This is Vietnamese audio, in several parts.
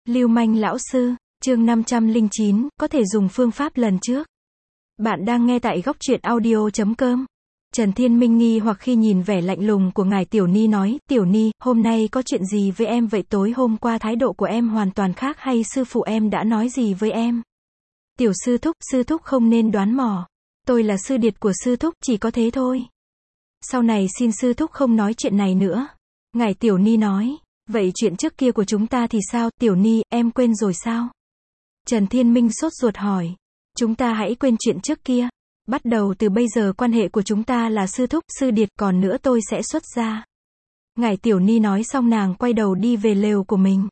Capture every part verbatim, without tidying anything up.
Lưu manh lão sư, chương năm trăm lẻ chín, có thể dùng phương pháp lần trước. Bạn đang nghe tại góc truyện audio chấm com. Trần Thiên Minh nghi hoặc khi nhìn vẻ lạnh lùng của ngài Tiểu Ni nói, Tiểu Ni, hôm nay có chuyện gì với em vậy? Tối hôm qua thái độ của em hoàn toàn khác hay sư phụ em đã nói gì với em? Tiểu sư thúc, sư thúc không nên đoán mò. Tôi là sư điệt của sư thúc, chỉ có thế thôi. Sau này xin sư thúc không nói chuyện này nữa. Ngài Tiểu Ni nói, vậy chuyện trước kia của chúng ta thì sao? Tiểu Ni, em quên rồi sao? Trần Thiên Minh sốt ruột hỏi. Chúng ta hãy quên chuyện trước kia. Bắt đầu từ bây giờ quan hệ của chúng ta là sư thúc, sư điệt, còn nữa tôi sẽ xuất gia. Ngài Tiểu Ni nói xong nàng quay đầu đi về lều của mình.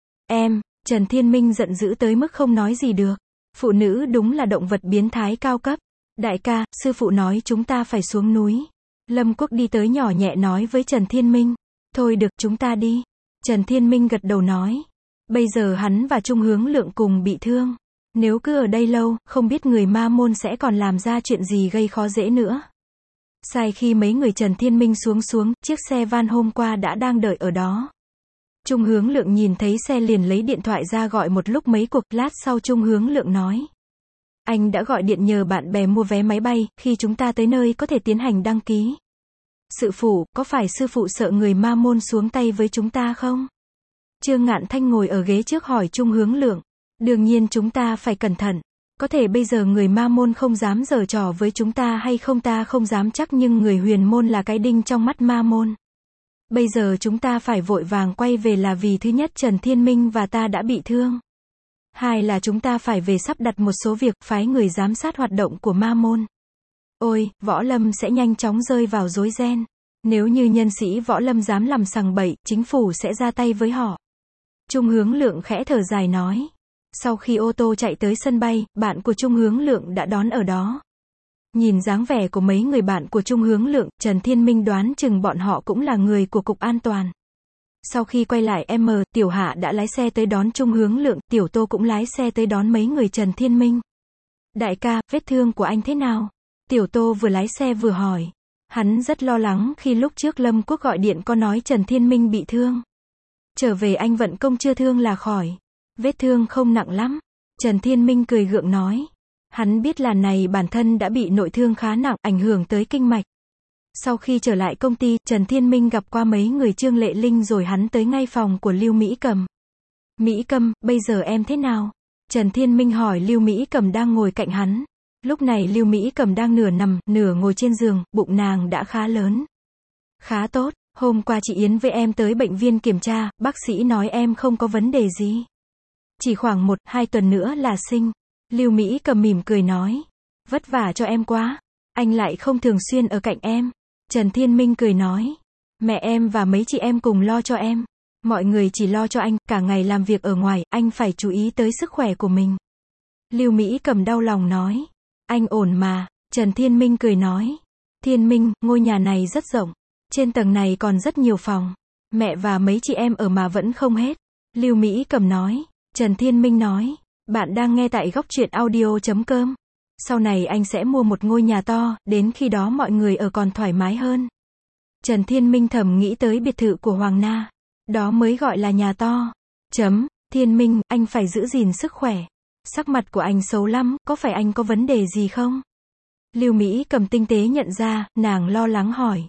Em, Trần Thiên Minh giận dữ tới mức không nói gì được. Phụ nữ đúng là động vật biến thái cao cấp. Đại ca, sư phụ nói chúng ta phải xuống núi. Lâm Quốc đi tới nhỏ nhẹ nói với Trần Thiên Minh. Thôi được, chúng ta đi. Trần Thiên Minh gật đầu nói. Bây giờ hắn và Trung Hướng Lượng cùng bị thương. Nếu cứ ở đây lâu, không biết người ma môn sẽ còn làm ra chuyện gì gây khó dễ nữa. Sai khi mấy người Trần Thiên Minh xuống xuống, chiếc xe van hôm qua đã đang đợi ở đó. Trung Hướng Lượng nhìn thấy xe liền lấy điện thoại ra gọi một lúc mấy cuộc, lát sau Trung Hướng Lượng nói. Anh đã gọi điện nhờ bạn bè mua vé máy bay, khi chúng ta tới nơi có thể tiến hành đăng ký. Sư phụ, có phải sư phụ sợ người ma môn xuống tay với chúng ta không? Trương Ngạn Thanh ngồi ở ghế trước hỏi Trung Hướng Lượng. Đương nhiên chúng ta phải cẩn thận. Có thể bây giờ người ma môn không dám giở trò với chúng ta hay không ta không dám chắc, nhưng người huyền môn là cái đinh trong mắt ma môn. Bây giờ chúng ta phải vội vàng quay về là vì thứ nhất Trần Thiên Minh và ta đã bị thương. Hai là chúng ta phải về sắp đặt một số việc, phái người giám sát hoạt động của ma môn. Ôi, võ lâm sẽ nhanh chóng rơi vào rối ren. Nếu như nhân sĩ võ lâm dám làm sằng bậy, chính phủ sẽ ra tay với họ. Trung Hướng Lượng khẽ thở dài nói. Sau khi ô tô chạy tới sân bay, bạn của Trung Hướng Lượng đã đón ở đó. Nhìn dáng vẻ của mấy người bạn của Trung Hướng Lượng, Trần Thiên Minh đoán chừng bọn họ cũng là người của Cục An toàn. Sau khi quay lại M, Tiểu Hạ đã lái xe tới đón Trung Hướng Lượng, Tiểu Tô cũng lái xe tới đón mấy người Trần Thiên Minh. Đại ca, vết thương của anh thế nào? Tiểu Tô vừa lái xe vừa hỏi. Hắn rất lo lắng khi lúc trước Lâm Quốc gọi điện có nói Trần Thiên Minh bị thương. Trở về anh vận công chưa thương là khỏi. Vết thương không nặng lắm. Trần Thiên Minh cười gượng nói. Hắn biết là này bản thân đã bị nội thương khá nặng, ảnh hưởng tới kinh mạch. Sau khi trở lại công ty, Trần Thiên Minh gặp qua mấy người Trương Lệ Linh rồi hắn tới ngay phòng của Lưu Mỹ Cầm. Mỹ Cầm, bây giờ em thế nào? Trần Thiên Minh hỏi Lưu Mỹ Cầm đang ngồi cạnh hắn. Lúc này Lưu Mỹ Cầm đang nửa nằm, nửa ngồi trên giường, bụng nàng đã khá lớn. Khá tốt, hôm qua chị Yến với em tới bệnh viện kiểm tra, bác sĩ nói em không có vấn đề gì. Chỉ khoảng một, hai tuần nữa là sinh. Lưu Mỹ Cầm mỉm cười nói. Vất vả cho em quá. Anh lại không thường xuyên ở cạnh em. Trần Thiên Minh cười nói. Mẹ em và mấy chị em cùng lo cho em. Mọi người chỉ lo cho anh, cả ngày làm việc ở ngoài, anh phải chú ý tới sức khỏe của mình. Lưu Mỹ Cầm đau lòng nói. Anh ổn mà. Trần Thiên Minh cười nói. Thiên Minh, ngôi nhà này rất rộng. Trên tầng này còn rất nhiều phòng. Mẹ và mấy chị em ở mà vẫn không hết. Lưu Mỹ Cầm nói. Trần Thiên Minh nói. Bạn đang nghe tại góc truyện audio chấm com. Sau này anh sẽ mua một ngôi nhà to, đến khi đó mọi người ở còn thoải mái hơn. Trần Thiên Minh thầm nghĩ tới biệt thự của Hoàng Na. Đó mới gọi là nhà to. Chấm, Thiên Minh, anh phải giữ gìn sức khỏe. Sắc mặt của anh xấu lắm, có phải anh có vấn đề gì không? Lưu Mỹ Cầm tinh tế nhận ra, nàng lo lắng hỏi.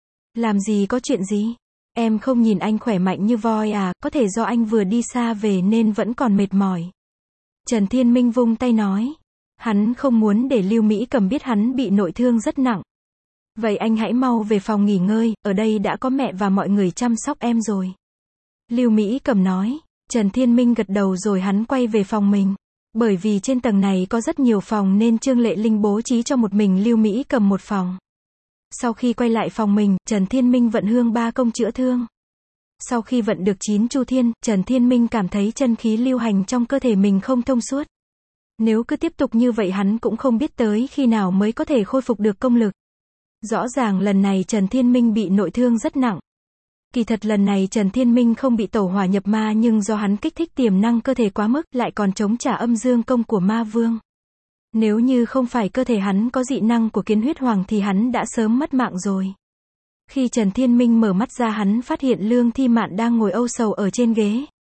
Làm gì có chuyện gì? Em không nhìn anh khỏe mạnh như voi à, có thể do anh vừa đi xa về nên vẫn còn mệt mỏi. Trần Thiên Minh vung tay nói. Hắn không muốn để Lưu Mỹ Cầm biết hắn bị nội thương rất nặng. Vậy anh hãy mau về phòng nghỉ ngơi, ở đây đã có mẹ và mọi người chăm sóc em rồi. Lưu Mỹ Cầm nói. Trần Thiên Minh gật đầu rồi hắn quay về phòng mình. Bởi vì trên tầng này có rất nhiều phòng nên Trương Lệ Linh bố trí cho một mình Lưu Mỹ Cầm một phòng. Sau khi quay lại phòng mình, Trần Thiên Minh vận hương ba công chữa thương. Sau khi vận được chín chu thiên, Trần Thiên Minh cảm thấy chân khí lưu hành trong cơ thể mình không thông suốt. Nếu cứ tiếp tục như vậy hắn cũng không biết tới khi nào mới có thể khôi phục được công lực. Rõ ràng lần này Trần Thiên Minh bị nội thương rất nặng. Kỳ thật lần này Trần Thiên Minh không bị tẩu hỏa nhập ma nhưng do hắn kích thích tiềm năng cơ thể quá mức, lại còn chống trả âm dương công của ma vương. Nếu như không phải cơ thể hắn có dị năng của kiến huyết hoàng thì hắn đã sớm mất mạng rồi. Khi Trần Thiên Minh mở mắt ra hắn phát hiện Lương Thi Mạn đang ngồi âu sầu ở trên ghế.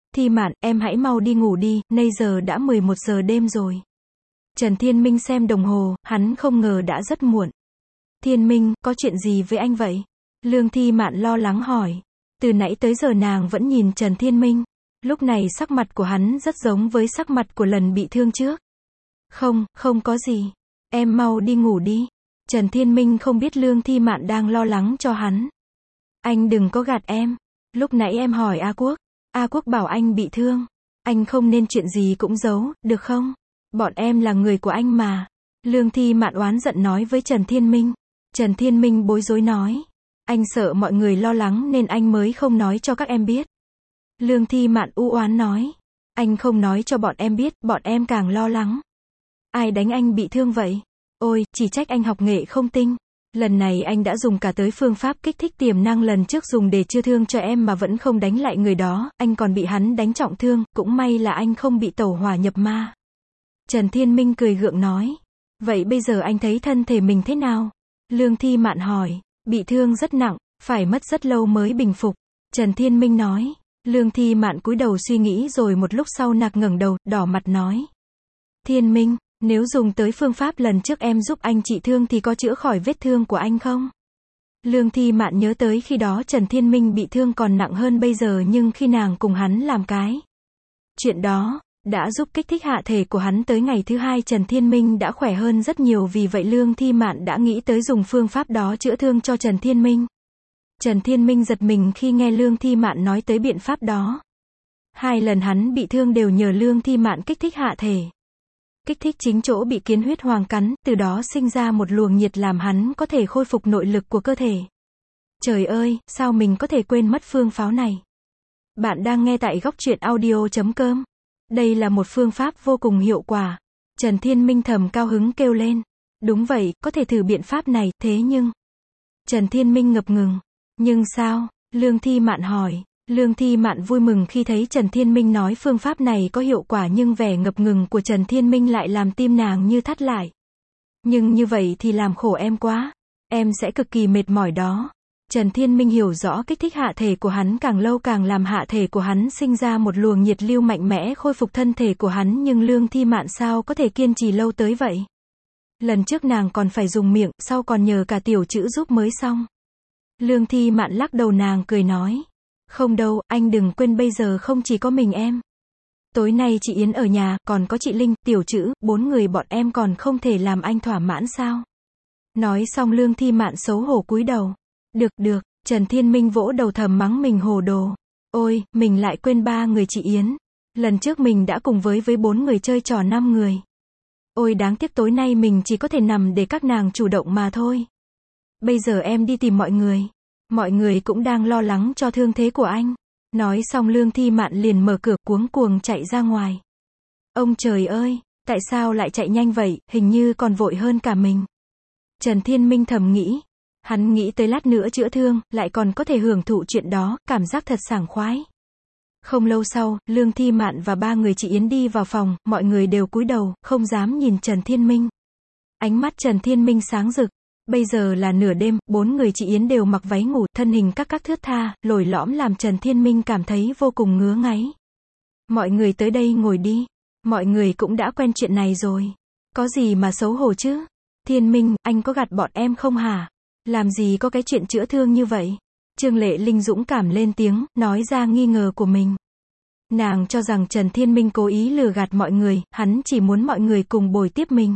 Thi Mạn, em hãy mau đi ngủ đi, nay giờ đã mười một giờ đêm rồi. Trần Thiên Minh xem đồng hồ, hắn không ngờ đã rất muộn. Thiên Minh, có chuyện gì với anh vậy? Lương Thi Mạn lo lắng hỏi. Từ nãy tới giờ nàng vẫn nhìn Trần Thiên Minh. Lúc này sắc mặt của hắn rất giống với sắc mặt của lần bị thương trước. Không, không có gì. Em mau đi ngủ đi. Trần Thiên Minh không biết Lương Thi Mạn đang lo lắng cho hắn. Anh đừng có gạt em. Lúc nãy em hỏi A Quốc. A Quốc bảo anh bị thương. Anh không nên chuyện gì cũng giấu, được không? Bọn em là người của anh mà. Lương Thi Mạn oán giận nói với Trần Thiên Minh. Trần Thiên Minh bối rối nói. Anh sợ mọi người lo lắng nên anh mới không nói cho các em biết. Lương Thi Mạn u oán nói. Anh không nói cho bọn em biết, bọn em càng lo lắng. Ai đánh anh bị thương vậy? Ôi, chỉ trách anh học nghệ không tinh. Lần này anh đã dùng cả tới phương pháp kích thích tiềm năng lần trước dùng để chữa thương cho em mà vẫn không đánh lại người đó, anh còn bị hắn đánh trọng thương, cũng may là anh không bị tẩu hỏa nhập ma. Trần Thiên Minh cười gượng nói. Vậy bây giờ anh thấy thân thể mình thế nào? Lương Thi Mạn hỏi. Bị thương rất nặng, phải mất rất lâu mới bình phục. Trần Thiên Minh nói. Lương Thi Mạn cúi đầu suy nghĩ rồi một lúc sau nạc ngẩng đầu, đỏ mặt nói. Thiên Minh, nếu dùng tới phương pháp lần trước em giúp anh trị thương thì có chữa khỏi vết thương của anh không? Lương Thi Mạn nhớ tới khi đó Trần Thiên Minh bị thương còn nặng hơn bây giờ nhưng khi nàng cùng hắn làm cái chuyện đó, đã giúp kích thích hạ thể của hắn tới ngày thứ hai Trần Thiên Minh đã khỏe hơn rất nhiều vì vậy Lương Thi Mạn đã nghĩ tới dùng phương pháp đó chữa thương cho Trần Thiên Minh. Trần Thiên Minh giật mình khi nghe Lương Thi Mạn nói tới biện pháp đó. Hai lần hắn bị thương đều nhờ Lương Thi Mạn kích thích hạ thể. Kích thích chính chỗ bị kiến huyết hoàng cắn, từ đó sinh ra một luồng nhiệt làm hắn có thể khôi phục nội lực của cơ thể. Trời ơi, sao mình có thể quên mất phương pháo này? Bạn đang nghe tại góc truyện audio chấm com. Đây là một phương pháp vô cùng hiệu quả. Trần Thiên Minh thầm cao hứng kêu lên. Đúng vậy, có thể thử biện pháp này, thế nhưng... Trần Thiên Minh ngập ngừng. Nhưng sao? Lương Thi Mạn hỏi. Lương Thi Mạn vui mừng khi thấy Trần Thiên Minh nói phương pháp này có hiệu quả nhưng vẻ ngập ngừng của Trần Thiên Minh lại làm tim nàng như thắt lại. Nhưng như vậy thì làm khổ em quá. Em sẽ cực kỳ mệt mỏi đó. Trần Thiên Minh hiểu rõ kích thích hạ thể của hắn càng lâu càng làm hạ thể của hắn sinh ra một luồng nhiệt lưu mạnh mẽ khôi phục thân thể của hắn nhưng Lương Thi Mạn sao có thể kiên trì lâu tới vậy. Lần trước nàng còn phải dùng miệng, sau còn nhờ cả tiểu chữ giúp mới xong. Lương Thi Mạn lắc đầu nàng cười nói. Không đâu, anh đừng quên bây giờ không chỉ có mình em. Tối nay chị Yến ở nhà, còn có chị Linh, tiểu chữ, bốn người bọn em còn không thể làm anh thỏa mãn sao? Nói xong Lương Thi Mạn xấu hổ cúi đầu. Được, được, Trần Thiên Minh vỗ đầu thầm mắng mình hồ đồ. Ôi, mình lại quên ba người chị Yến. Lần trước mình đã cùng với với bốn người chơi trò năm người. Ôi đáng tiếc tối nay mình chỉ có thể nằm để các nàng chủ động mà thôi. Bây giờ em đi tìm mọi người. Mọi người cũng đang lo lắng cho thương thế của anh. Nói xong Lương Thi Mạn liền mở cửa cuống cuồng chạy ra ngoài. Ông trời ơi, tại sao lại chạy nhanh vậy, hình như còn vội hơn cả mình. Trần Thiên Minh thầm nghĩ. Hắn nghĩ tới lát nữa chữa thương, lại còn có thể hưởng thụ chuyện đó, cảm giác thật sảng khoái. Không lâu sau, Lương Thi Mạn và ba người chị Yến đi vào phòng, mọi người đều cúi đầu, không dám nhìn Trần Thiên Minh. Ánh mắt Trần Thiên Minh sáng rực. Bây giờ là nửa đêm, bốn người chị Yến đều mặc váy ngủ, thân hình các các thướt tha, lồi lõm làm Trần Thiên Minh cảm thấy vô cùng ngứa ngáy. Mọi người tới đây ngồi đi. Mọi người cũng đã quen chuyện này rồi. Có gì mà xấu hổ chứ? Thiên Minh, anh có gạt bọn em không hả? Làm gì có cái chuyện chữa thương như vậy? Trương Lệ Linh dũng cảm lên tiếng, nói ra nghi ngờ của mình. Nàng cho rằng Trần Thiên Minh cố ý lừa gạt mọi người, hắn chỉ muốn mọi người cùng bồi tiếp mình.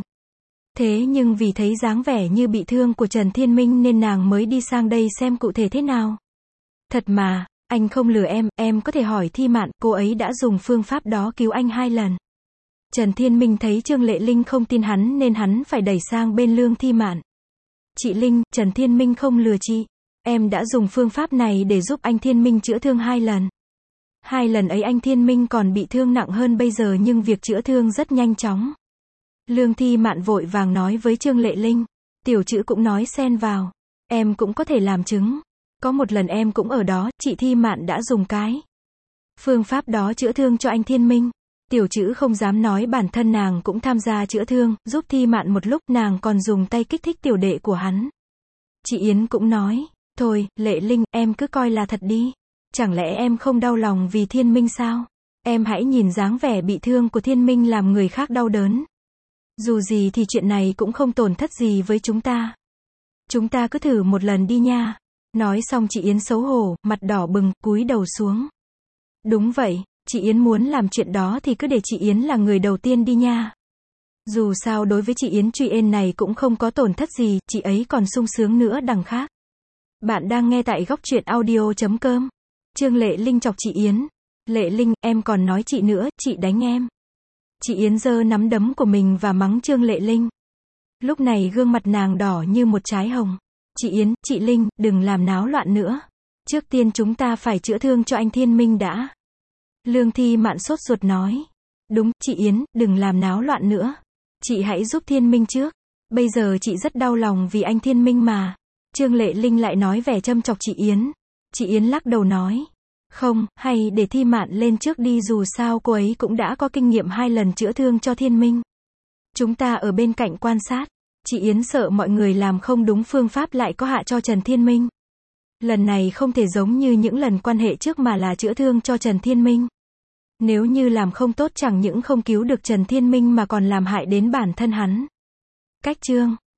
Thế nhưng vì thấy dáng vẻ như bị thương của Trần Thiên Minh nên nàng mới đi sang đây xem cụ thể thế nào. Thật mà, anh không lừa em, em có thể hỏi Thi Mạn, cô ấy đã dùng phương pháp đó cứu anh hai lần. Trần Thiên Minh thấy Trương Lệ Linh không tin hắn nên hắn phải đẩy sang bên Lương Thi Mạn. Chị Linh, Trần Thiên Minh không lừa chị. Em đã dùng phương pháp này để giúp anh Thiên Minh chữa thương hai lần. Hai lần ấy anh Thiên Minh còn bị thương nặng hơn bây giờ nhưng việc chữa thương rất nhanh chóng. Lương Thi Mạn vội vàng nói với Trương Lệ Linh. Tiểu chữ cũng nói xen vào. Em cũng có thể làm chứng. Có một lần em cũng ở đó, chị Thi Mạn đã dùng cái phương pháp đó chữa thương cho anh Thiên Minh. Tiểu chữ không dám nói bản thân nàng cũng tham gia chữa thương, giúp Thi Mạn một lúc nàng còn dùng tay kích thích tiểu đệ của hắn. Chị Yến cũng nói. Thôi, Lệ Linh, em cứ coi là thật đi. Chẳng lẽ em không đau lòng vì Thiên Minh sao? Em hãy nhìn dáng vẻ bị thương của Thiên Minh làm người khác đau đớn. Dù gì thì chuyện này cũng không tổn thất gì với chúng ta. Chúng ta cứ thử một lần đi nha. Nói xong chị Yến xấu hổ, mặt đỏ bừng, cúi đầu xuống. Đúng vậy, chị Yến muốn làm chuyện đó thì cứ để chị Yến là người đầu tiên đi nha. Dù sao đối với chị Yến chuyện này cũng không có tổn thất gì, chị ấy còn sung sướng nữa đằng khác. Bạn đang nghe tại góc truyện audio chấm com. Trương Lệ Linh chọc chị Yến. Lệ Linh, em còn nói chị nữa, chị đánh em. Chị Yến giơ nắm đấm của mình và mắng Trương Lệ Linh. Lúc này gương mặt nàng đỏ như một trái hồng. Chị Yến, chị Linh, đừng làm náo loạn nữa. Trước tiên chúng ta phải chữa thương cho anh Thiên Minh đã. Lương Thi Mạn sốt ruột nói. Đúng, chị Yến, đừng làm náo loạn nữa. Chị hãy giúp Thiên Minh trước. Bây giờ chị rất đau lòng vì anh Thiên Minh mà. Trương Lệ Linh lại nói vẻ châm chọc chị Yến. Chị Yến lắc đầu nói. Không, hay để Thi Mạn lên trước đi, dù sao cô ấy cũng đã có kinh nghiệm hai lần chữa thương cho Thiên Minh. Chúng ta ở bên cạnh quan sát. Chị Yến sợ mọi người làm không đúng phương pháp lại có hại cho Trần Thiên Minh. Lần này không thể giống như những lần quan hệ trước mà là chữa thương cho Trần Thiên Minh. Nếu như làm không tốt chẳng những không cứu được Trần Thiên Minh mà còn làm hại đến bản thân hắn. Cách chương